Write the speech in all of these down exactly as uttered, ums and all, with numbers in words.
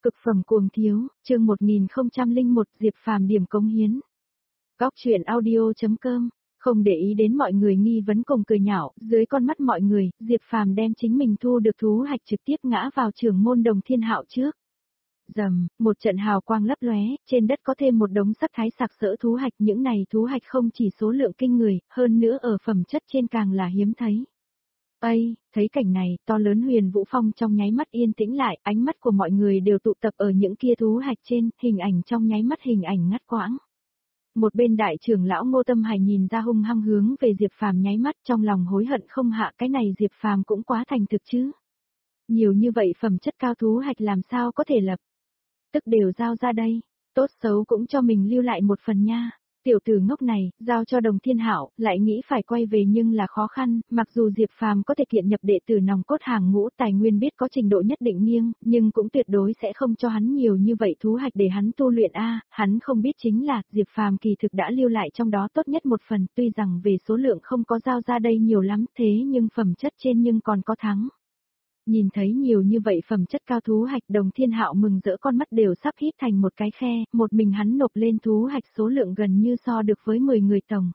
Cực phẩm cuồng thiếu, chương một nghìn không trăm lẻ một Diệp Phàm điểm cống hiến. Góc truyện audio.com, không để ý đến mọi người nghi vấn cùng cười nhạo, dưới con mắt mọi người, Diệp Phàm đem chính mình thu được thú hạch trực tiếp ngã vào trưởng môn Đồng Thiên Hạo trước. Rầm, một trận hào quang lấp lóe, trên đất có thêm một đống sắc thái sặc sỡ thú hạch, những này thú hạch không chỉ số lượng kinh người, hơn nữa ở phẩm chất trên càng là hiếm thấy. Ây, thấy cảnh này, to lớn Huyền Vũ Phong trong nháy mắt yên tĩnh lại, ánh mắt của mọi người đều tụ tập ở những kia thú hạch trên, hình ảnh trong nháy mắt hình ảnh ngắt quãng. Một bên đại trưởng lão Ngô Tâm Hải nhìn ra hung hăng hướng về Diệp Phàm nháy mắt, trong lòng hối hận không hạ, cái này Diệp Phàm cũng quá thành thực chứ. Nhiều như vậy phẩm chất cao thú hạch làm sao có thể lập. Tức đều giao ra đây, tốt xấu cũng cho mình lưu lại một phần nha. Tiểu tử ngốc này, giao cho Đồng Thiên Hạo, lại nghĩ phải quay về nhưng là khó khăn, mặc dù Diệp Phàm có thể kiện nhập đệ tử nòng cốt hàng ngũ, tài nguyên biết có trình độ nhất định nghiêng, nhưng cũng tuyệt đối sẽ không cho hắn nhiều như vậy thú hạch để hắn tu luyện a, hắn không biết chính là Diệp Phàm kỳ thực đã lưu lại trong đó tốt nhất một phần, tuy rằng về số lượng không có giao ra đây nhiều lắm, thế nhưng phẩm chất trên nhưng còn có thắng. Nhìn thấy nhiều như vậy phẩm chất cao thú hạch, Đồng Thiên Hạo mừng rỡ, con mắt đều sắp híp thành một cái khe, một mình hắn nộp lên thú hạch số lượng gần như so được với mười người tổng.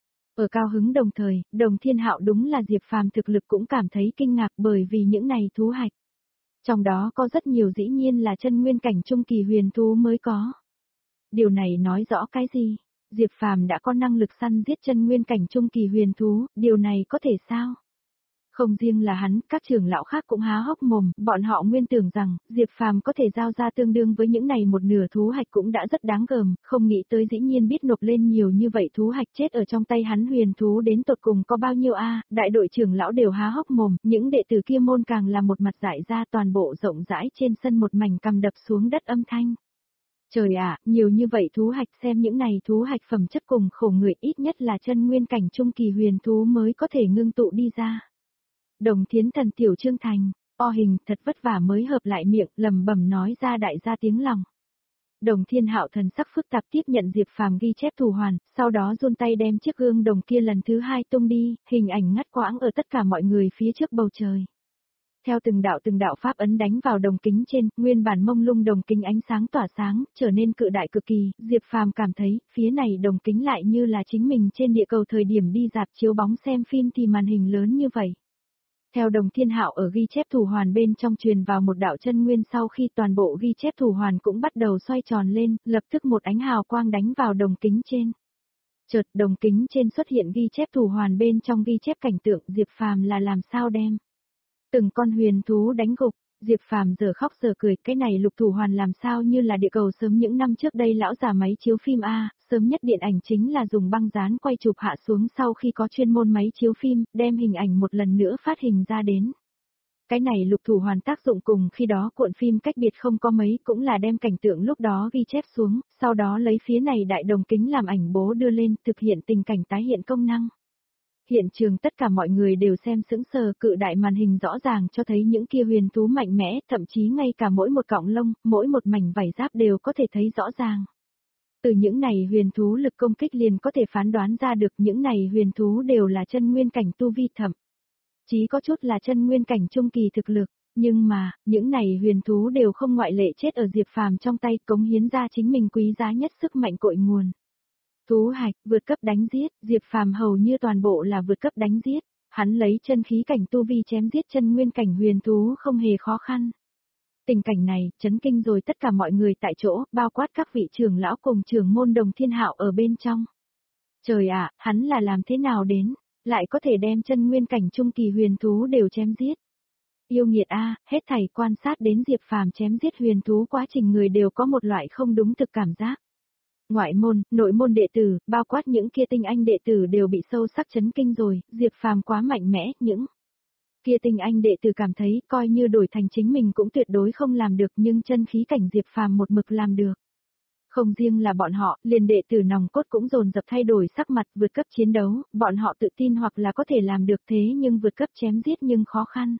Ở cao hứng đồng thời, Đồng Thiên Hạo đúng là Diệp Phàm thực lực cũng cảm thấy kinh ngạc bởi vì những này thú hạch. Trong đó có rất nhiều dĩ nhiên là chân nguyên cảnh trung kỳ huyền thú mới có. Điều này nói rõ cái gì? Diệp Phàm đã có năng lực săn giết chân nguyên cảnh trung kỳ huyền thú, điều này có thể sao? Không riêng là hắn, các trưởng lão khác cũng há hốc mồm, bọn họ nguyên tưởng rằng, Diệp Phàm có thể giao ra tương đương với những này một nửa thú hạch cũng đã rất đáng gờm, không nghĩ tới dĩ nhiên biết nộp lên nhiều như vậy thú hạch, chết ở trong tay hắn huyền thú đến tột cùng có bao nhiêu a, đại đội trưởng lão đều há hốc mồm, những đệ tử kia môn càng là một mặt dại ra, toàn bộ rộng rãi trên sân một mảnh cầm đập xuống đất âm thanh. Trời ạ, nhiều như vậy thú hạch, xem những này thú hạch phẩm chất cùng khổ người, ít nhất là chân nguyên cảnh trung kỳ huyền thú mới có thể ngưng tụ đi ra. Đồng Thiến Thần tiểu Trương Thành, o hình, thật vất vả mới hợp lại miệng, lầm bầm nói ra đại gia tiếng lòng. Đồng Thiên Hạo thần sắc phức tạp tiếp nhận Diệp Phàm ghi chép thủ hoàn, sau đó run tay đem chiếc gương đồng kia lần thứ hai tung đi, hình ảnh ngắt quãng ở tất cả mọi người phía trước bầu trời. Theo từng đạo từng đạo pháp ấn đánh vào đồng kính trên, nguyên bản mông lung đồng kính ánh sáng tỏa sáng, trở nên cự đại cực kỳ, Diệp Phàm cảm thấy, phía này đồng kính lại như là chính mình trên địa cầu thời điểm đi rạp chiếu bóng xem phim thì màn hình lớn như vậy. Theo Đồng Thiên Hạo ở ghi chép thủ hoàn bên trong truyền vào một đạo chân nguyên, sau khi toàn bộ ghi chép thủ hoàn cũng bắt đầu xoay tròn lên, lập tức một ánh hào quang đánh vào đồng kính trên. Chợt đồng kính trên xuất hiện ghi chép thủ hoàn bên trong ghi chép cảnh tượng Diệp Phàm là làm sao đem từng con huyền thú đánh gục. Diệp Phàm giờ khóc giờ cười, cái này lục thủ hoàn làm sao như là địa cầu sớm những năm trước đây lão già máy chiếu phim a, sớm nhất điện ảnh chính là dùng băng dán quay chụp hạ xuống sau khi có chuyên môn máy chiếu phim, đem hình ảnh một lần nữa phát hình ra đến. Cái này lục thủ hoàn tác dụng cùng khi đó cuộn phim cách biệt không có mấy, cũng là đem cảnh tượng lúc đó ghi chép xuống, sau đó lấy phía này đại đồng kính làm ảnh bố đưa lên, thực hiện tình cảnh tái hiện công năng. Hiện trường tất cả mọi người đều xem sững sờ, cự đại màn hình rõ ràng cho thấy những kia huyền thú mạnh mẽ, thậm chí ngay cả mỗi một cọng lông, mỗi một mảnh vảy giáp đều có thể thấy rõ ràng. Từ những này huyền thú lực công kích liền có thể phán đoán ra được những này huyền thú đều là chân nguyên cảnh tu vi thậm chí có chút là chân nguyên cảnh trung kỳ thực lực, nhưng mà, những này huyền thú đều không ngoại lệ chết ở Diệp Phàm trong tay, cống hiến ra chính mình quý giá nhất sức mạnh cội nguồn. Thú hạch, vượt cấp đánh giết, Diệp Phàm hầu như toàn bộ là vượt cấp đánh giết, hắn lấy chân khí cảnh tu vi chém giết chân nguyên cảnh huyền thú không hề khó khăn. Tình cảnh này, chấn kinh rồi tất cả mọi người tại chỗ, bao quát các vị trưởng lão cùng trưởng môn Đồng Thiên Hạo ở bên trong. Trời ạ, hắn là làm thế nào đến, lại có thể đem chân nguyên cảnh trung kỳ huyền thú đều chém giết. Yêu nghiệt a, hết thảy quan sát đến Diệp Phàm chém giết huyền thú quá trình người đều có một loại không đúng thực cảm giác. Ngoại môn, nội môn đệ tử, bao quát những kia tinh anh đệ tử đều bị sâu sắc chấn kinh rồi, Diệp Phàm quá mạnh mẽ, những kia tinh anh đệ tử cảm thấy coi như đổi thành chính mình cũng tuyệt đối không làm được, nhưng chân khí cảnh Diệp Phàm một mực làm được. Không riêng là bọn họ, liền đệ tử nòng cốt cũng dồn dập thay đổi sắc mặt, vượt cấp chiến đấu, bọn họ tự tin hoặc là có thể làm được, thế nhưng vượt cấp chém giết nhưng khó khăn.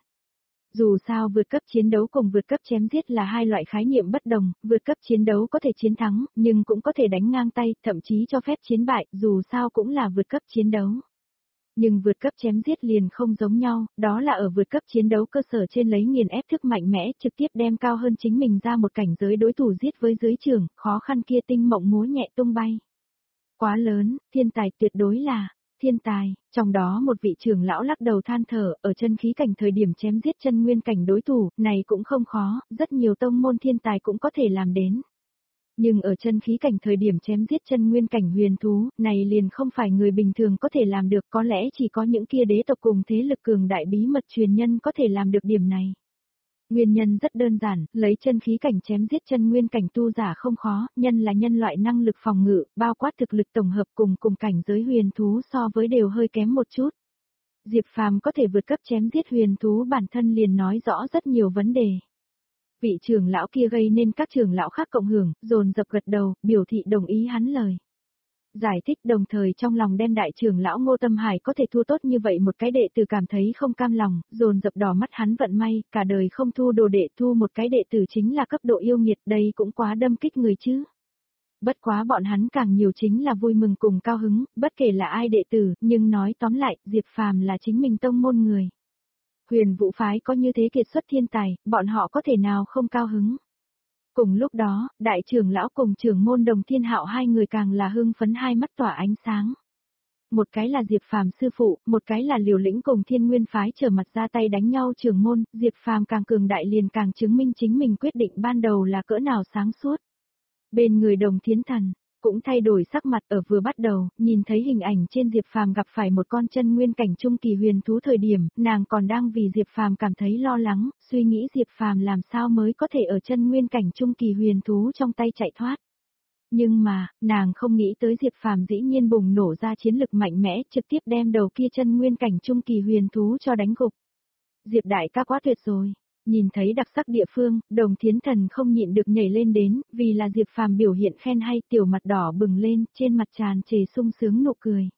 Dù sao vượt cấp chiến đấu cùng vượt cấp chém giết là hai loại khái niệm bất đồng, vượt cấp chiến đấu có thể chiến thắng, nhưng cũng có thể đánh ngang tay, thậm chí cho phép chiến bại, dù sao cũng là vượt cấp chiến đấu. Nhưng vượt cấp chém giết liền không giống nhau, đó là ở vượt cấp chiến đấu cơ sở trên lấy nghiền ép thức mạnh mẽ, trực tiếp đem cao hơn chính mình ra một cảnh giới đối thủ giết với dưới trường, khó khăn kia tinh mộng múa nhẹ tung bay. Quá lớn, thiên tài tuyệt đối là, thiên tài, trong đó một vị trưởng lão lắc đầu than thở, ở chân khí cảnh thời điểm chém giết chân nguyên cảnh đối thủ, này cũng không khó, rất nhiều tông môn thiên tài cũng có thể làm đến. Nhưng ở chân khí cảnh thời điểm chém giết chân nguyên cảnh huyền thú, này liền không phải người bình thường có thể làm được, có lẽ chỉ có những kia đế tộc cùng thế lực cường đại bí mật truyền nhân có thể làm được điểm này. Nguyên nhân rất đơn giản, lấy chân khí cảnh chém giết chân nguyên cảnh tu giả không khó, nhân là nhân loại năng lực phòng ngự, bao quát thực lực tổng hợp cùng cùng cảnh giới huyền thú so với đều hơi kém một chút. Diệp Phàm có thể vượt cấp chém giết huyền thú bản thân liền nói rõ rất nhiều vấn đề. Vị trưởng lão kia gây nên các trưởng lão khác cộng hưởng, dồn dập gật đầu, biểu thị đồng ý hắn lời. Giải thích đồng thời trong lòng đem đại trưởng lão Ngô Tâm Hải có thể thua tốt như vậy một cái đệ tử cảm thấy không cam lòng, dồn dập đỏ mắt hắn vận may, cả đời không thu đồ đệ thu một cái đệ tử chính là cấp độ yêu nghiệt, đây cũng quá đâm kích người chứ. Bất quá bọn hắn càng nhiều chính là vui mừng cùng cao hứng, bất kể là ai đệ tử, nhưng nói tóm lại, Diệp Phàm là chính mình tông môn người. Huyền Vũ phái có như thế kiệt xuất thiên tài, bọn họ có thể nào không cao hứng. Cùng lúc đó, đại trưởng lão cùng trưởng môn Đồng Thiên Hạo hai người càng là hưng phấn hai mắt tỏa ánh sáng. Một cái là Diệp Phàm sư phụ, một cái là Liều Lĩnh cùng Thiên Nguyên phái trở mặt ra tay đánh nhau trưởng môn, Diệp Phàm càng cường đại liền càng chứng minh chính mình quyết định ban đầu là cỡ nào sáng suốt. Bên người Đồng Thiến Thần cũng thay đổi sắc mặt ở vừa bắt đầu, nhìn thấy hình ảnh trên Diệp Phàm gặp phải một con chân nguyên cảnh trung kỳ huyền thú thời điểm, nàng còn đang vì Diệp Phàm cảm thấy lo lắng, suy nghĩ Diệp Phàm làm sao mới có thể ở chân nguyên cảnh trung kỳ huyền thú trong tay chạy thoát. Nhưng mà, nàng không nghĩ tới Diệp Phàm dĩ nhiên bùng nổ ra chiến lực mạnh mẽ, trực tiếp đem đầu kia chân nguyên cảnh trung kỳ huyền thú cho đánh gục. Diệp đại ca quá tuyệt rồi. Nhìn thấy đặc sắc địa phương, Đồng Thiến Thần không nhịn được nhảy lên đến, vì là Diệp Phàm biểu hiện khen hay, tiểu mặt đỏ bừng lên, trên mặt tràn trề sung sướng nụ cười.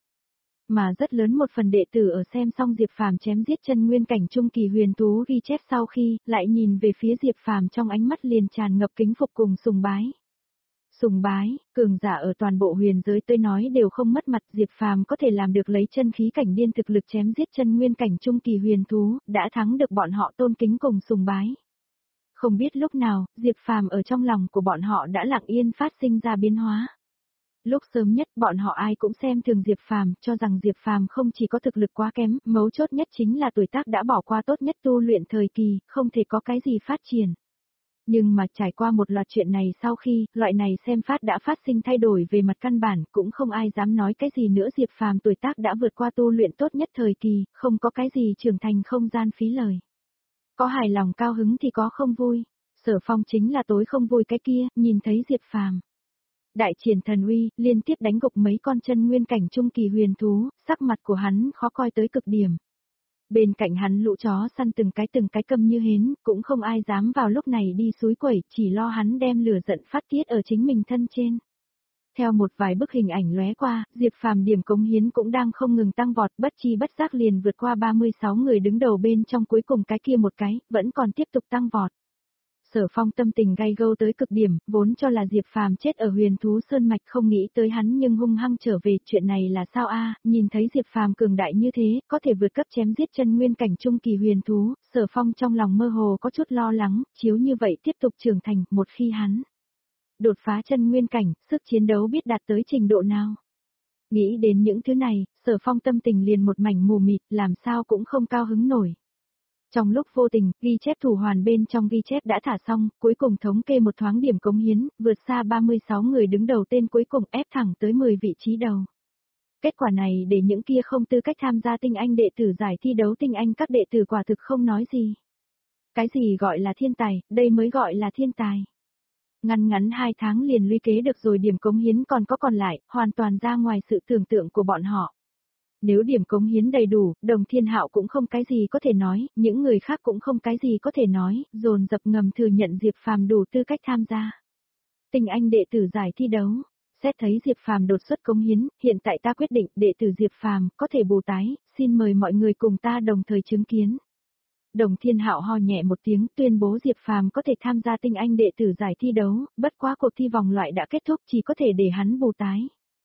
Mà rất lớn một phần đệ tử ở xem xong Diệp Phàm chém giết chân nguyên cảnh trung kỳ huyền thú ghi chép sau khi, lại nhìn về phía Diệp Phàm trong ánh mắt liền tràn ngập kính phục cùng sùng bái. Sùng bái, cường giả ở toàn bộ huyền giới tôi nói đều không mất mặt, Diệp Phàm có thể làm được lấy chân khí cảnh điên thực lực chém giết chân nguyên cảnh trung kỳ huyền thú, đã thắng được bọn họ tôn kính cùng sùng bái. Không biết lúc nào, Diệp Phàm ở trong lòng của bọn họ đã lặng yên phát sinh ra biến hóa. Lúc sớm nhất bọn họ ai cũng xem thường Diệp Phàm, cho rằng Diệp Phàm không chỉ có thực lực quá kém, mấu chốt nhất chính là tuổi tác đã bỏ qua tốt nhất tu luyện thời kỳ, không thể có cái gì phát triển. Nhưng mà trải qua một loạt chuyện này sau khi, loại này xem phát đã phát sinh thay đổi về mặt căn bản, cũng không ai dám nói cái gì nữa. Diệp Phàm tuổi tác đã vượt qua tu luyện tốt nhất thời kỳ, không có cái gì trưởng thành không gian phí lời. Có hài lòng cao hứng thì có không vui. Sở Phong chính là tối không vui cái kia, nhìn thấy Diệp Phàm đại triển thần uy, liên tiếp đánh gục mấy con chân nguyên cảnh trung kỳ huyền thú, sắc mặt của hắn khó coi tới cực điểm. Bên cạnh hắn lũ chó săn từng cái từng cái câm như hến, cũng không ai dám vào lúc này đi suối quẩy, chỉ lo hắn đem lửa giận phát tiết ở chính mình thân trên. Theo một vài bức hình ảnh lóe qua, Diệp Phàm điểm cống hiến cũng đang không ngừng tăng vọt, bất chi bất giác liền vượt qua ba mươi sáu người đứng đầu bên trong cuối cùng cái kia một cái, vẫn còn tiếp tục tăng vọt. Sở Phong tâm tình gay gâu tới cực điểm, vốn cho là Diệp Phàm chết ở Huyền Thú Sơn Mạch, không nghĩ tới hắn nhưng hung hăng trở về, chuyện này là sao a? Nhìn thấy Diệp Phàm cường đại như thế, có thể vượt cấp chém giết chân nguyên cảnh trung kỳ huyền thú, Sở Phong trong lòng mơ hồ có chút lo lắng, chiếu như vậy tiếp tục trưởng thành, một khi hắn đột phá chân nguyên cảnh, sức chiến đấu biết đạt tới trình độ nào. Nghĩ đến những thứ này, Sở Phong tâm tình liền một mảnh mù mịt, làm sao cũng không cao hứng nổi. Trong lúc vô tình, ghi chép thủ hoàn bên trong ghi chép đã thả xong, cuối cùng thống kê một thoáng điểm cống hiến, vượt xa ba mươi sáu người đứng đầu tên cuối cùng ép thẳng tới mười vị trí đầu. Kết quả này để những kia không tư cách tham gia tinh anh đệ tử giải thi đấu tinh anh các đệ tử quả thực không nói gì. Cái gì gọi là thiên tài, đây mới gọi là thiên tài. Ngắn ngắn hai tháng liền lũy kế được rồi, điểm cống hiến còn có còn lại, hoàn toàn ra ngoài sự tưởng tượng của bọn họ. Nếu điểm cống hiến đầy đủ, Đồng Thiên Hạo cũng không cái gì có thể nói, những người khác cũng không cái gì có thể nói, dồn dập ngầm thừa nhận Diệp Phàm đủ tư cách tham gia tinh anh đệ tử giải thi đấu. Xét thấy Diệp Phàm đột xuất cống hiến, hiện tại ta quyết định đệ tử Diệp Phàm có thể bù tái, xin mời mọi người cùng ta đồng thời chứng kiến. Đồng Thiên Hạo ho nhẹ một tiếng, tuyên bố Diệp Phàm có thể tham gia tinh anh đệ tử giải thi đấu, bất quá cuộc thi vòng loại đã kết thúc, chỉ có thể để hắn bù tái.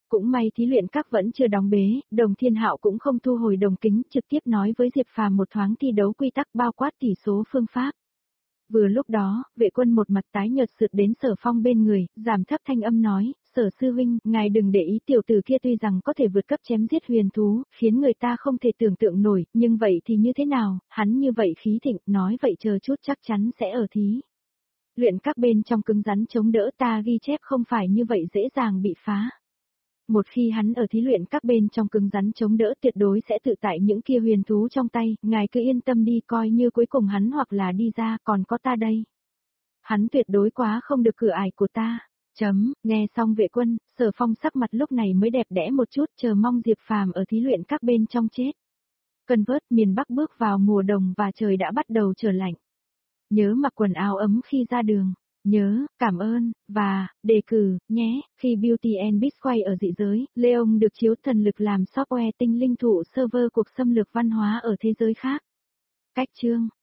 Cũng may thí luyện các vẫn chưa đóng bế, Đồng Thiên Hạo cũng không thu hồi đồng kính, trực tiếp nói với Diệp Phàm một thoáng thi đấu quy tắc bao quát tỷ số phương pháp. Vừa lúc đó, vệ quân một mặt tái nhợt sượt đến Sở Phong bên người, giảm thấp thanh âm nói, Sở sư huynh, ngài đừng để ý tiểu tử kia tuy rằng có thể vượt cấp chém giết huyền thú, khiến người ta không thể tưởng tượng nổi, nhưng vậy thì như thế nào, hắn như vậy khí thịnh, nói vậy chờ chút chắc chắn sẽ ở thí luyện các bên trong cứng rắn chống đỡ, ta ghi chép không phải như vậy dễ dàng bị phá. Một khi hắn ở thí luyện các bên trong cứng rắn chống đỡ tuyệt đối sẽ tự tại những kia huyền thú trong tay, ngài cứ yên tâm đi, coi như cuối cùng hắn hoặc là đi ra, còn có ta đây. Hắn tuyệt đối quá không được cửa ải của ta. Chấm, nghe xong vệ quân, Sở Phong sắc mặt lúc này mới đẹp đẽ một chút, chờ mong Diệp Phàm ở thí luyện các bên trong chết. Cân vớt, miền Bắc bước vào mùa đông và trời đã bắt đầu trở lạnh. Nhớ mặc quần áo ấm khi ra đường. Nhớ, cảm ơn, và, đề cử, nhé, khi Beauty and Beast quay ở dị giới, Leon được chiếu thần lực làm software tinh linh thụ server cuộc xâm lược văn hóa ở thế giới khác. Cách chương